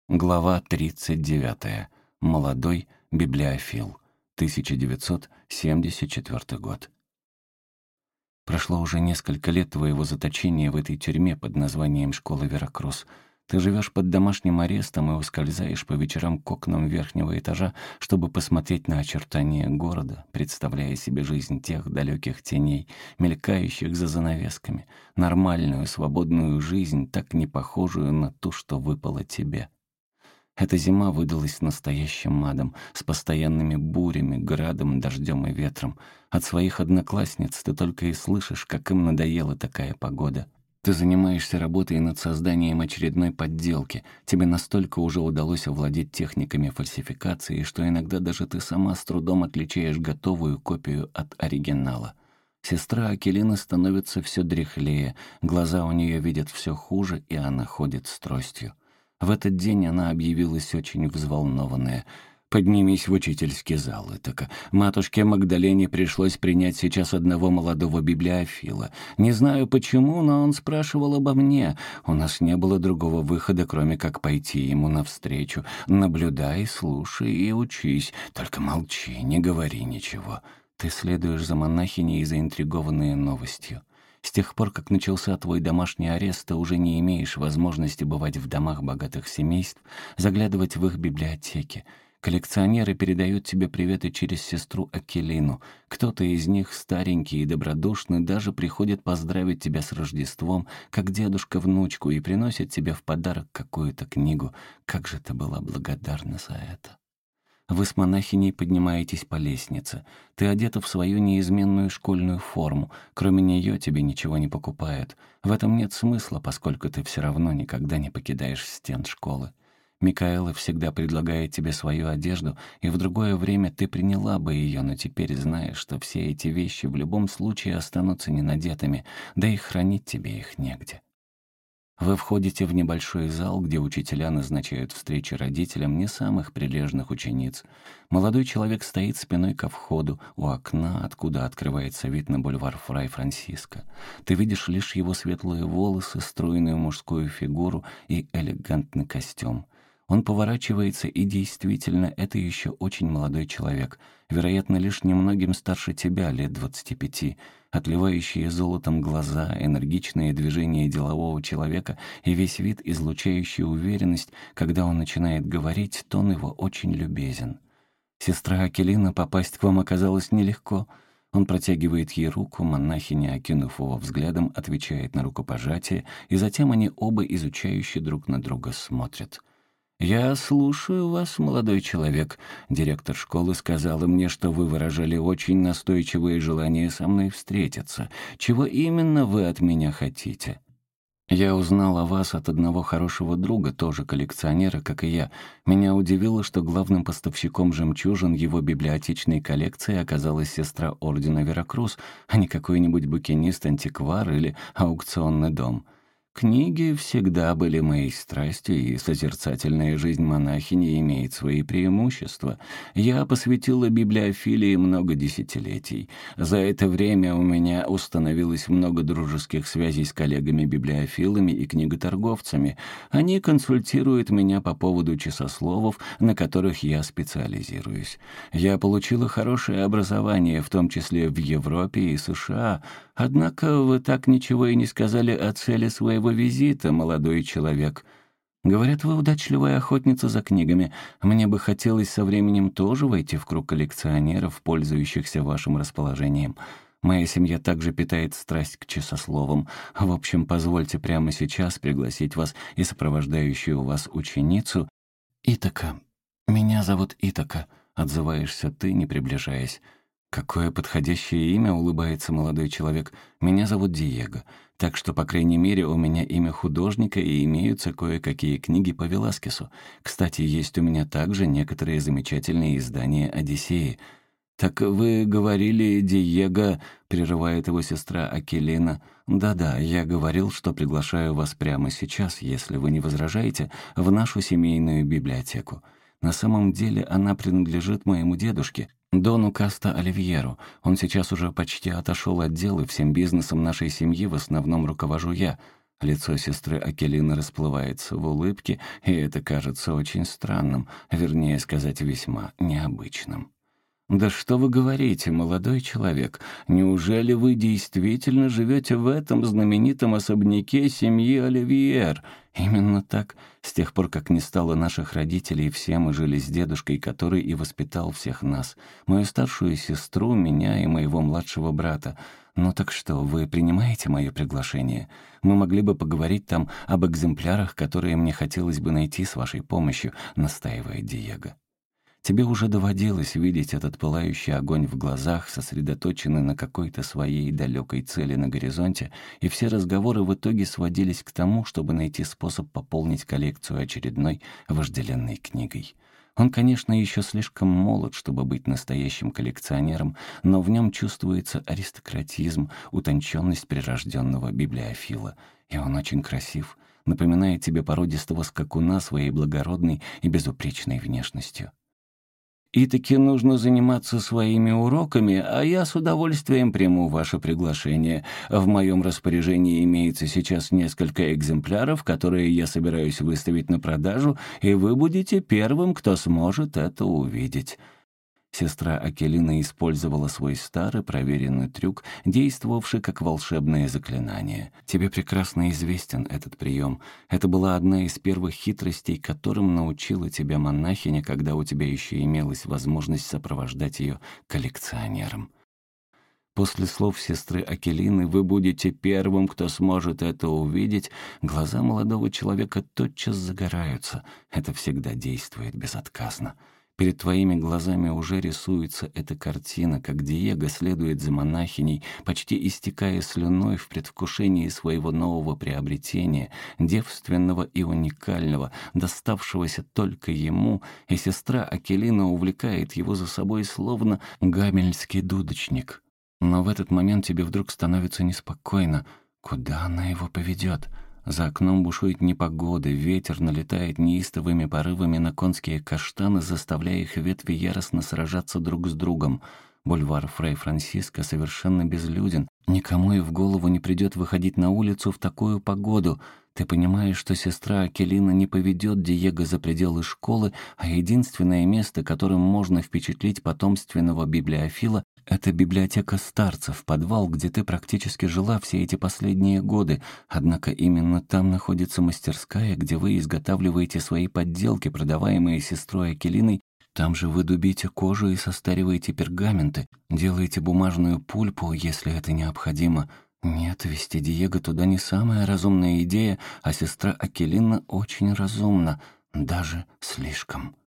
Глава 39. Молодой библиофил. 1974 год. Прошло уже несколько лет твоего заточения в этой тюрьме под названием «Школа Веракрус». Ты живешь под домашним арестом и ускользаешь по вечерам к окнам верхнего этажа, чтобы посмотреть на очертания города, представляя себе жизнь тех далеких теней, мелькающих за занавесками, нормальную, свободную жизнь, так не похожую на ту, что выпала тебе. Эта зима выдалась настоящим адом, с постоянными бурями, градом, дождем и ветром. От своих одноклассниц ты только и слышишь, как им надоела такая погода. Ты занимаешься работой над созданием очередной подделки. Тебе настолько уже удалось овладеть техниками фальсификации, что иногда даже ты сама с трудом отличаешь готовую копию от оригинала. Сестра Акелины становится все дряхлее, глаза у нее видят все хуже, и она ходит с тростью. В этот день она объявилась очень взволнованная. «Поднимись в учительский зал, Итака. Матушке Магдалене пришлось принять сейчас одного молодого библиофила. Не знаю почему, но он спрашивал обо мне. У нас не было другого выхода, кроме как пойти ему навстречу. Наблюдай, слушай и учись. Только молчи, не говори ничего». Ты следуешь за монахиней, заинтригованная новостью. С тех пор, как начался твой домашний арест, ты уже не имеешь возможности бывать в домах богатых семейств, заглядывать в их библиотеки. Коллекционеры передают тебе приветы через сестру Акелину. Кто-то из них, старенький и добродушный, даже приходит поздравить тебя с Рождеством, как дедушка внучку, и приносит тебе в подарок какую-то книгу. Как же ты была благодарна за это. Вы с монахиней поднимаетесь по лестнице. Ты одета в свою неизменную школьную форму. Кроме нее тебе ничего не покупают. В этом нет смысла, поскольку ты все равно никогда не покидаешь стен школы. Микаэла всегда предлагает тебе свою одежду, и в другое время ты приняла бы ее, но теперь знаешь, что все эти вещи в любом случае останутся ненадетыми, да и хранить тебе их негде. Вы входите в небольшой зал, где учителя назначают встречи родителям не самых прилежных учениц. Молодой человек стоит спиной ко входу, у окна, откуда открывается вид на бульвар Фрай-Франциско. Ты видишь лишь его светлые волосы, стройную мужскую фигуру и элегантный костюм. Он поворачивается, и действительно, это еще очень молодой человек, вероятно, лишь немногим старше тебя, лет 25, отливающие золотом глаза, энергичные движения делового человека и весь вид, излучающий уверенность, когда он начинает говорить, тон его очень любезен. «Сестра Акелина, попасть к вам оказалось нелегко». Он протягивает ей руку, монахиня, окинув его взглядом, отвечает на рукопожатие, и затем они оба изучающе друг на друга смотрят. «Я слушаю вас, молодой человек. Директор школы сказала мне, что вы выражали очень настойчивое желание со мной встретиться. Чего именно вы от меня хотите?» «Я узнал о вас от одного хорошего друга, тоже коллекционера, как и я. Меня удивило, что главным поставщиком жемчужин его библиотечной коллекции оказалась сестра Ордена Веракрус, а не какой-нибудь букинист-антиквар или аукционный дом». Книги всегда были моей страстью, и созерцательная жизнь монахини имеет свои преимущества. Я посвятила библиофилии много десятилетий. За это время у меня установилось много дружеских связей с коллегами-библиофилами и книготорговцами. Они консультируют меня по поводу часословов, на которых я специализируюсь. Я получила хорошее образование, в том числе в Европе и США. Однако вы так ничего и не сказали о цели своего визита, молодой человек. Говорят, вы удачливая охотница за книгами. Мне бы хотелось со временем тоже войти в круг коллекционеров, пользующихся вашим расположением. Моя семья также питает страсть к часословам. В общем, позвольте прямо сейчас пригласить вас и сопровождающую вас ученицу. Итака. Меня зовут Итака, отзываешься ты, не приближаясь. «Какое подходящее имя», — улыбается молодой человек. «Меня зовут Диего, так что, по крайней мере, у меня имя художника и имеются кое-какие книги по Веласкесу. Кстати, есть у меня также некоторые замечательные издания «Одиссеи». «Так вы говорили, Диего», — прерывает его сестра Акелина. «Да-да, я говорил, что приглашаю вас прямо сейчас, если вы не возражаете, в нашу семейную библиотеку. На самом деле она принадлежит моему дедушке, Дону Каста Оливьеру. Он сейчас уже почти отошел от дел, и всем бизнесом нашей семьи в основном руковожу я. Лицо сестры Акелины расплывается в улыбке, и это кажется очень странным, вернее сказать, весьма необычным. «Да что вы говорите, молодой человек? Неужели вы действительно живете в этом знаменитом особняке семьи Оливьер?» «Именно так. С тех пор, как не стало наших родителей, все мы жили с дедушкой, который и воспитал всех нас. Мою старшую сестру, меня и моего младшего брата. Ну так что, вы принимаете мое приглашение? Мы могли бы поговорить там об экземплярах, которые мне хотелось бы найти с вашей помощью», — настаивает Диего. Тебе уже доводилось видеть этот пылающий огонь в глазах, сосредоточенный на какой-то своей далекой цели на горизонте, и все разговоры в итоге сводились к тому, чтобы найти способ пополнить коллекцию очередной вожделенной книгой. Он, конечно, еще слишком молод, чтобы быть настоящим коллекционером, но в нем чувствуется аристократизм, утонченность прирожденного библиофила. И он очень красив, напоминает тебе породистого скакуна своей благородной и безупречной внешностью. И таки нужно заниматься своими уроками, а я с удовольствием приму ваше приглашение. В моем распоряжении имеется сейчас несколько экземпляров, которые я собираюсь выставить на продажу, и вы будете первым, кто сможет это увидеть». Сестра Акелина использовала свой старый проверенный трюк, действовавший как волшебное заклинание. Тебе прекрасно известен этот прием. Это была одна из первых хитростей, которым научила тебя монахиня, когда у тебя еще имелась возможность сопровождать ее коллекционером. После слов сестры Акелины «Вы будете первым, кто сможет это увидеть», глаза молодого человека тотчас загораются. Это всегда действует безотказно. Перед твоими глазами уже рисуется эта картина, как Диего следует за монахиней, почти истекая слюной в предвкушении своего нового приобретения, девственного и уникального, доставшегося только ему, и сестра Акелина увлекает его за собой словно гамельский дудочник. Но в этот момент тебе вдруг становится неспокойно. Куда она его поведет? За окном бушует непогода, ветер налетает неистовыми порывами на конские каштаны, заставляя их ветви яростно сражаться друг с другом. Бульвар Фрей Франсиско совершенно безлюден. Никому и в голову не придет выходить на улицу в такую погоду. Ты понимаешь, что сестра Акелина не поведет Диего за пределы школы, а единственное место, которым можно впечатлить потомственного библиофила, это библиотека старцев, подвал, где ты практически жила все эти последние годы. Однако именно там находится мастерская, где вы изготавливаете свои подделки, продаваемые сестрой Акелиной. Там же вы дубите кожу и состариваете пергаменты, делаете бумажную пульпу, если это необходимо. Нет, вести Диего туда не самая разумная идея, а сестра Акелина очень разумна, даже слишком.